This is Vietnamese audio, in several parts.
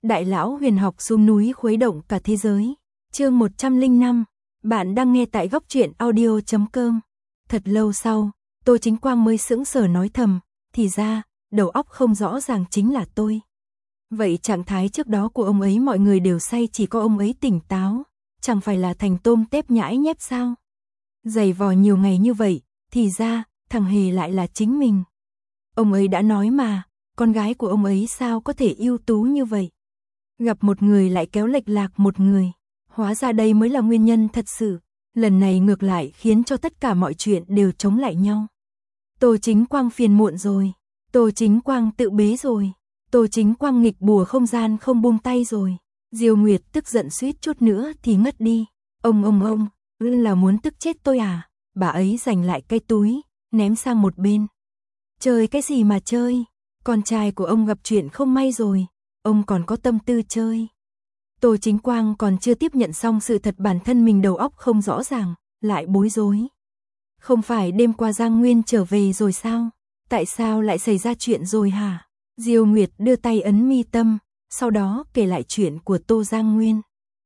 Đại lão huyền học xuống núi khuấy động cả thế giới. Chương 105. Bạn đang nghe tại góc truyện audio.com. Thật lâu sau, Tô Chính Quang mới sững sờ nói thầm, thì ra, đầu óc không rõ ràng chính là tôi. Vậy trạng thái trước đó của ông ấy mọi người đều say, chỉ có ông ấy tỉnh táo, chẳng phải là thành tôm tép nhãi nhép sao? Giày vò nhiều ngày như vậy, thì ra, thằng Hề lại là chính mình. Ông ấy đã nói mà, con gái của ông ấy sao có thể ưu tú như vậy? Gặp một người lại kéo lệch lạc một người, hóa ra đây mới là nguyên nhân thật sự. Lần này ngược lại khiến cho tất cả mọi chuyện đều chống lại nhau. Tô Chính Quang phiền muộn rồi, Tô Chính Quang tự bế rồi, Tô Chính Quang nghịch bùa không gian không buông tay rồi. Diêu Nguyệt tức giận suýt chút nữa thì ngất đi. Ông, là muốn tức chết tôi à? Bà ấy giành lại cái túi, ném sang một bên. Chơi cái gì mà chơi? Con trai của ông gặp chuyện không may rồi, ông còn có tâm tư chơi. Tô Chính Quang còn chưa tiếp nhận xong sự thật bản thân mình đầu óc không rõ ràng, lại bối rối. Không phải đêm qua Giang Nguyên trở về rồi sao? Tại sao lại xảy ra chuyện rồi hả? Diêu Nguyệt đưa tay ấn mi tâm, sau đó kể lại chuyện của Tô Giang Nguyên.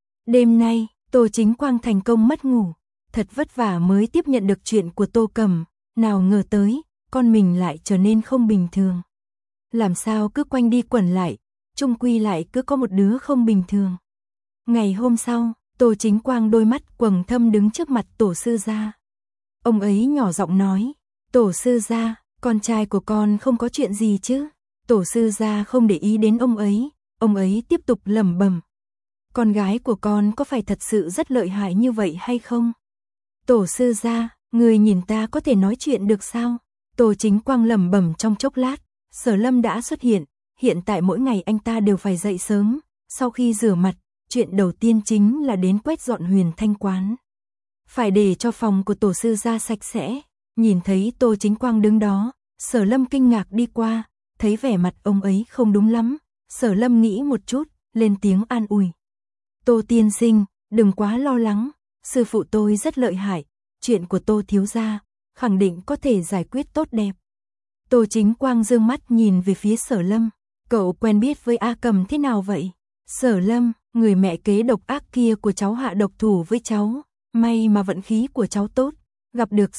Đêm nay, Tô Chính Quang thành công mất ngủ, thật vất vả mới tiếp nhận được chuyện của Tô Cẩm, nào ngờ tới, con mình lại trở nên không bình thường. Làm sao cứ quanh đi quẩn lại, chung quy lại cứ có một đứa không bình thường. Ngày hôm sau, Tô Chính Quang đôi mắt quầng thâm đứng trước mặt tổ sư gia. Ông ấy nhỏ giọng nói, tổ sư gia, con trai của con không có chuyện gì chứ? Tổ sư gia không để ý đến ông ấy tiếp tục lẩm bẩm. Con gái của con có phải thật sự rất lợi hại như vậy hay không? Tổ sư gia, người nhìn ta có thể nói chuyện được sao? Tô Chính Quang lẩm bẩm trong chốc lát, Sở Lâm đã xuất hiện tại mỗi ngày anh ta đều phải dậy sớm, sau khi rửa mặt, chuyện đầu tiên chính là đến quét dọn Huyền Thanh quán. Phải để cho phòng của tổ sư gia sạch sẽ. Nhìn thấy Tô Chính Quang đứng đó, Sở Lâm kinh ngạc đi qua, thấy vẻ mặt ông ấy không đúng lắm, Sở Lâm nghĩ một chút, lên tiếng an ủi. Tô tiên sinh, đừng quá lo lắng, sư phụ tôi rất lợi hại, chuyện của Tô thiếu gia, khẳng định có thể giải quyết tốt đẹp. Tô Chính Quang dương mắt nhìn về phía Sở Lâm, cậu quen biết với A Cầm thế nào vậy? Sở Lâm, người mẹ kế độc ác kia của cháu hạ độc thủ với cháu, may mà vận khí của cháu tốt, gặp được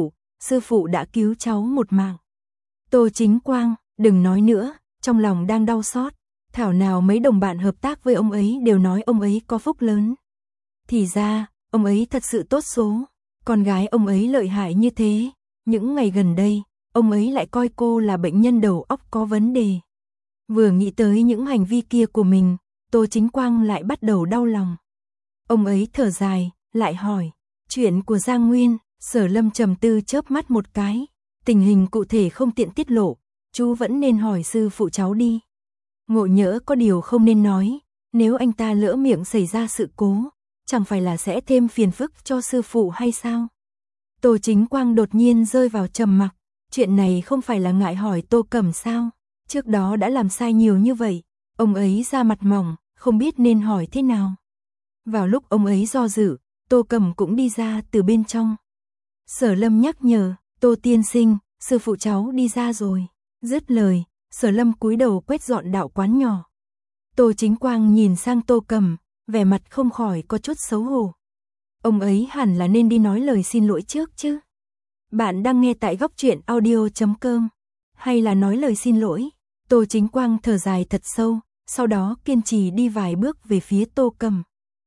sư phụ đã cứu cháu một mạng. Tô Chính Quang, đừng nói nữa, trong lòng đang đau xót, thảo nào mấy đồng bạn hợp tác với ông ấy đều nói ông ấy có phúc lớn. Thì ra, ông ấy thật sự tốt số, con gái ông ấy lợi hại như thế, những ngày gần đây, ông ấy lại coi cô là bệnh nhân đầu óc có vấn đề. Vừa nghĩ tới những hành vi kia của mình, Tô Chính Quang lại bắt đầu đau lòng. Ông ấy thở dài, lại hỏi, chuyện của Giang Nguyên. Sở Lâm trầm tư chớp mắt một cái, tình hình cụ thể không tiện tiết lộ, chú vẫn nên hỏi sư phụ cháu đi. Ngộ nhỡ có điều không nên nói, nếu anh ta lỡ miệng xảy ra sự cố, chẳng phải là sẽ thêm phiền phức cho sư phụ hay sao? Tô Chính Quang đột nhiên rơi vào trầm mặc, chuyện này không phải là ngại hỏi Tô Cẩm sao? Trước đó đã làm sai nhiều như vậy, ông ấy ra mặt mỏng, không biết nên hỏi thế nào. Vào lúc ông ấy do dự, Tô Cẩm cũng đi ra từ bên trong. Sở Lâm nhắc nhở, Tô tiên sinh, sư phụ cháu đi ra rồi. Dứt lời, Sở Lâm cúi đầu quét dọn đạo quán nhỏ. Tô Chính Quang nhìn sang Tô Cẩm, vẻ mặt không khỏi có chút xấu hổ. Ông ấy hẳn là nên đi nói lời xin lỗi trước chứ. Bạn đang nghe tại góc truyện audio.com. Hay là nói lời xin lỗi? Tô Chính Quang thở dài thật sâu, sau đó kiên trì đi vài bước về phía Tô Cẩm.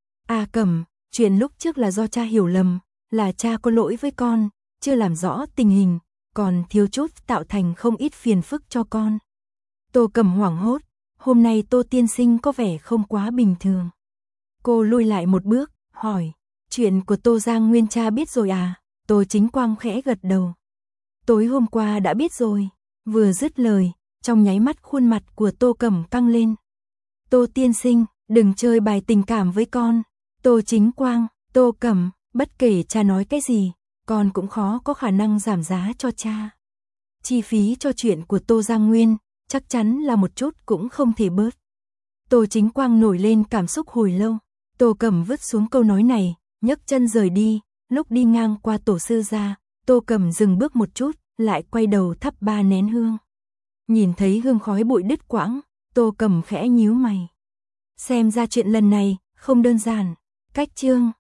A Cẩm, chuyện lúc trước là do cha hiểu lầm, là cha có lỗi với con, chưa làm rõ tình hình, còn thiếu chút tạo thành không ít phiền phức cho con. Tô Cẩm hoảng hốt, hôm nay Tô tiên sinh có vẻ không quá bình thường. Cô lùi lại một bước, hỏi, chuyện của Tô Giang Nguyên cha biết rồi à? Tô Chính Quang khẽ gật đầu. Tối hôm qua đã biết rồi. Vừa dứt lời, trong nháy mắt khuôn mặt của Tô Cẩm căng lên. Tô tiên sinh, đừng chơi bài tình cảm với con. Tô Chính Quang, Tô Cẩm, bất kể cha nói cái gì, con cũng khó có khả năng giảm giá cho cha. Chi phí cho chuyện của Tô Giang Nguyên, chắc chắn là một chút cũng không thể bớt. Tô Chính Quang nổi lên cảm xúc hồi lâu. Tô Cẩm vứt xuống câu nói này, nhấc chân rời đi. Lúc đi ngang qua tổ sư gia, Tô Cẩm dừng bước một chút, lại quay đầu thắp 3 nén hương. Nhìn thấy hương khói bụi đứt quãng, Tô Cẩm khẽ nhíu mày. Xem ra chuyện lần này không đơn giản. Cách chương